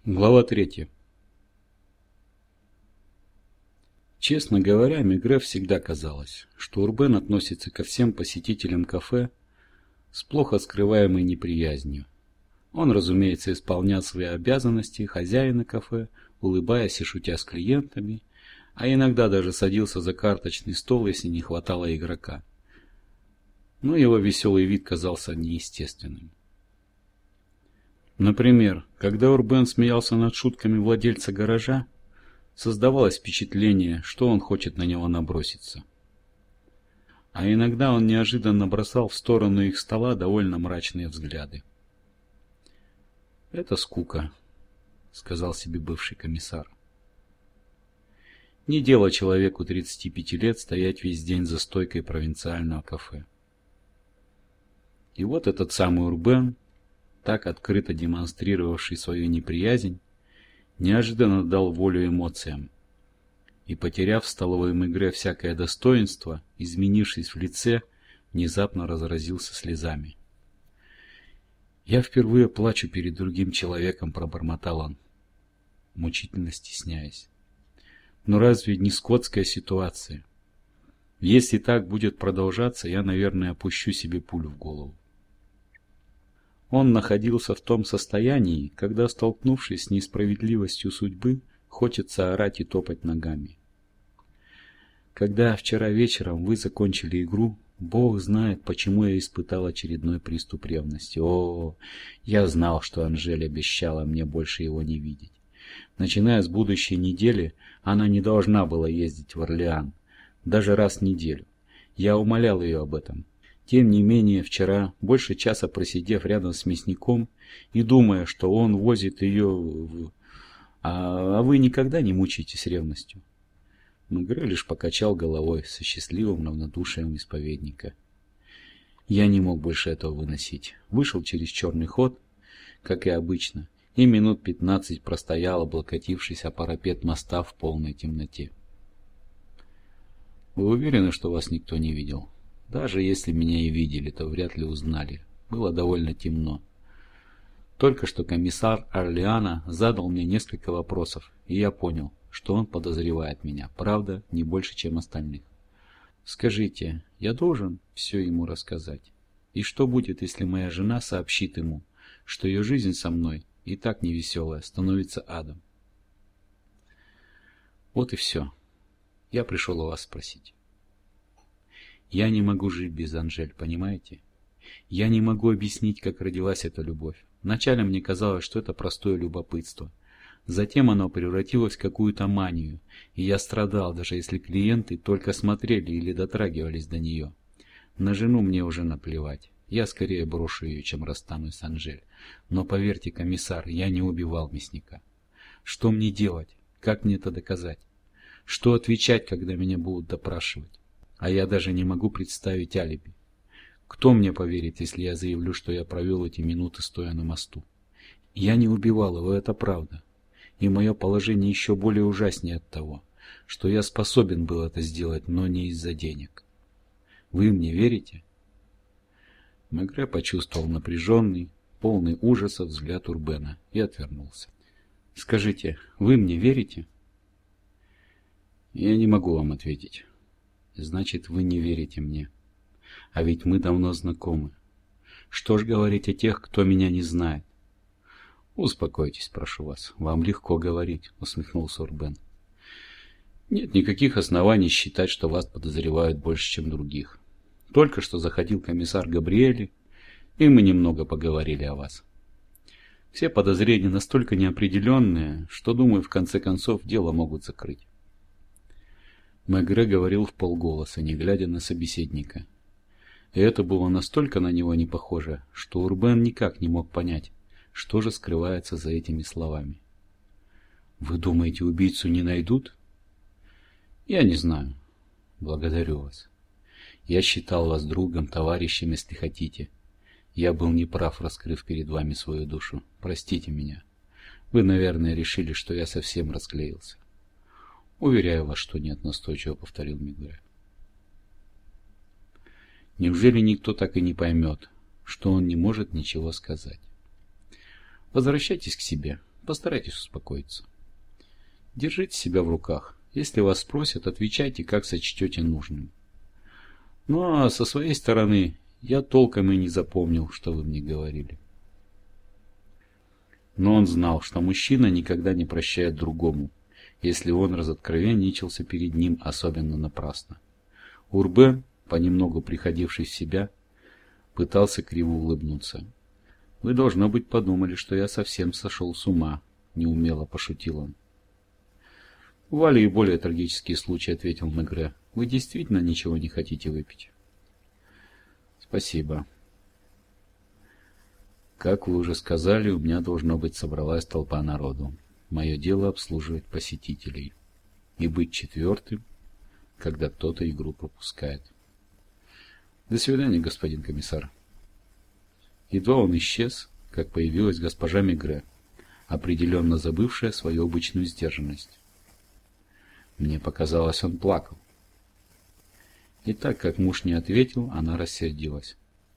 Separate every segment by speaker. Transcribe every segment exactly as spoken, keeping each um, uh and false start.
Speaker 1: Глава третья. Честно говоря, Мегре всегда казалось, что Урбен относится ко всем посетителям кафе с плохо скрываемой неприязнью. Он, разумеется, исполнял свои обязанности хозяина кафе, улыбаясь и шутя с клиентами, а иногда даже садился за карточный стол, если не хватало игрока. Но его веселый вид казался неестественным. Например, когда Урбен смеялся над шутками владельца гаража, создавалось впечатление, что он хочет на него наброситься. А иногда он неожиданно бросал в сторону их стола довольно мрачные взгляды. «Это скука», — сказал себе бывший комиссар. Не дело человеку тридцати пяти лет стоять весь день за стойкой провинциального кафе. И вот этот самый Урбен, так открыто демонстрировавший свою неприязнь, неожиданно дал волю эмоциям и, потеряв в столовой Мегре всякое достоинство, изменившись в лице, внезапно разразился слезами. «Я впервые плачу перед другим человеком», — пробормотал он, мучительно стесняясь. «Но разве не скотская ситуация? Если так будет продолжаться, я, наверное, опущу себе пулю в голову». Он находился в том состоянии, когда, столкнувшись с несправедливостью судьбы, хочется орать и топать ногами. Когда вчера вечером вы закончили игру, Бог знает, почему я испытал очередной приступ ревности. О, я знал, что Анжель обещала мне больше его не видеть. Начиная с будущей недели, она не должна была ездить в Орлеан, даже раз в неделю. Я умолял ее об этом. Тем не менее, вчера, больше часа просидев рядом с мясником и думая, что он возит ее в... А, а вы никогда не мучаетесь ревностью? Мегре лишь покачал головой со счастливым равнодушием исповедника. Я не мог больше этого выносить. Вышел через черный ход, как и обычно, и минут пятнадцать простоял, облокотившись о парапет моста в полной темноте. Вы уверены, что вас никто не видел? Даже если меня и видели, то вряд ли узнали. Было довольно темно. Только что комиссар Орлеана задал мне несколько вопросов, и я понял, что он подозревает меня. Правда, не больше, чем остальных. Скажите, я должен все ему рассказать? И что будет, если моя жена сообщит ему, что ее жизнь со мной, и так невеселая, становится адом? Вот и все. Я пришел у вас спросить. Я не могу жить без Анжель, понимаете? Я не могу объяснить, как родилась эта любовь. Вначале мне казалось, что это простое любопытство. Затем оно превратилось в какую-то манию, и я страдал, даже если клиенты только смотрели или дотрагивались до нее. На жену мне уже наплевать. Я скорее брошу ее, чем расстанусь с Анжель. Но поверьте, комиссар, я не убивал мясника. Что мне делать? Как мне это доказать? Что отвечать, когда меня будут допрашивать? А я даже не могу представить алиби. Кто мне поверит, если я заявлю, что я провел эти минуты, стоя на мосту? Я не убивал его, это правда. И мое положение еще более ужаснее от того, что я способен был это сделать, но не из-за денег. Вы мне верите? Мегре почувствовал напряженный, полный ужаса взгляд Урбена и отвернулся. Скажите, вы мне верите? Я не могу вам ответить. Значит, вы не верите мне. А ведь мы давно знакомы. Что ж говорить о тех, кто меня не знает? Успокойтесь, прошу вас. Вам легко говорить, усмехнулся Урбен. Нет никаких оснований считать, что вас подозревают больше, чем других. Только что заходил комиссар Габриэли, и мы немного поговорили о вас. Все подозрения настолько неопределенные, что, думаю, в конце концов дело могут закрыть. Мегре говорил вполголоса, не глядя на собеседника. И это было настолько на него не похоже, что Урбен никак не мог понять, что же скрывается за этими словами. «Вы думаете, убийцу не найдут?» «Я не знаю. Благодарю вас. Я считал вас другом, товарищем, если хотите. Я был неправ, раскрыв перед вами свою душу. Простите меня. Вы, наверное, решили, что я совсем расклеился». «Уверяю вас, что нет», — настойчиво повторил Мегре. Неужели никто так и не поймет, что он не может ничего сказать? Возвращайтесь к себе, Постарайтесь успокоиться. Держите себя в руках. Если вас спросят, отвечайте, как сочтете нужным. Ну а со своей стороны, я толком и не запомнил, что вы мне говорили. Но он знал, что мужчина никогда не прощает другому, если он разоткровенничался перед ним особенно напрасно. Урбен, понемногу приходивший в себя, пытался криво улыбнуться. «Вы, должно быть, подумали, что я совсем сошел с ума», — неумело пошутил он. «Бывали и более трагические случаи», — ответил Мегре. «Вы действительно ничего не хотите выпить?» «Спасибо. Как вы уже сказали, у меня, должно быть, собралась толпа народу. Мое дело обслуживать посетителей и быть четвертым, когда кто-то игру пропускает. До свидания, господин комиссар». Едва он исчез, как появилась госпожа Мегре, определенно забывшая свою обычную сдержанность. Мне показалось, он плакал. И так как муж не ответил, она рассердилась.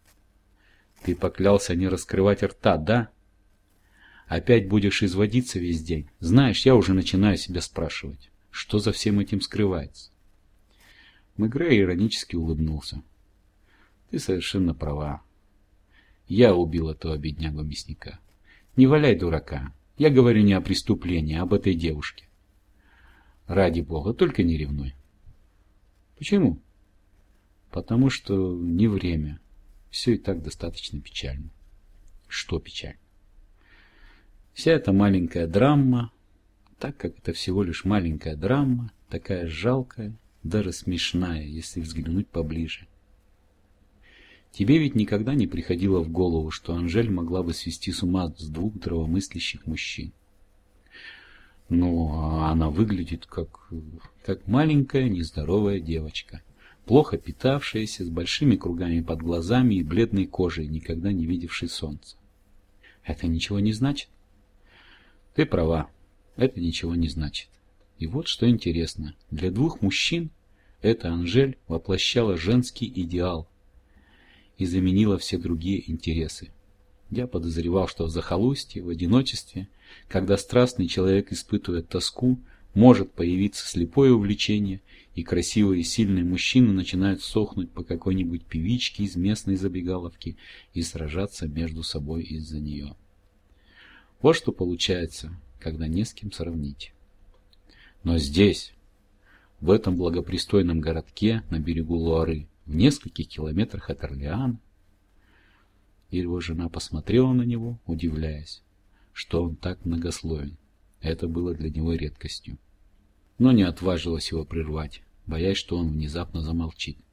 Speaker 1: «Ты поклялся не раскрывать рта, да? Опять будешь изводиться весь день. Знаешь, я уже начинаю себя спрашивать, что за всем этим скрывается». Мегре иронически улыбнулся. «Ты совершенно права. Я убил этого беднягу-мясника. Не валяй дурака. Я говорю не о преступлении, а об этой девушке. Ради бога, только не ревнуй». «Почему?» «Потому что не время. Все и так достаточно печально». «Что печально?» «Вся эта маленькая драма, так как это всего лишь маленькая драма, такая жалкая, даже смешная, если взглянуть поближе. Тебе ведь никогда не приходило в голову, что Анжель могла бы свести с ума с двух здравомыслящих мужчин? Ну, а она выглядит как, как маленькая нездоровая девочка, плохо питавшаяся, с большими кругами под глазами и бледной кожей, никогда не видевшей солнца. Это ничего не значит?» «Ты права, это ничего не значит. И вот что интересно, для двух мужчин эта Анжель воплощала женский идеал и заменила все другие интересы. Я подозревал, что в захолустье, в одиночестве, когда страстный человек испытывает тоску, может появиться слепое увлечение, и красивые и сильные мужчины начинают сохнуть по какой-нибудь певичке из местной забегаловки и сражаться между собой из-за нее. Вот что получается, когда не с кем сравнить. Но здесь, в этом благопристойном городке на берегу Луары, в нескольких километрах от Орлеана, его жена посмотрела на него, удивляясь, что он так многословен. Это было для него редкостью. Но не отважилась его прервать, боясь, что он внезапно замолчит.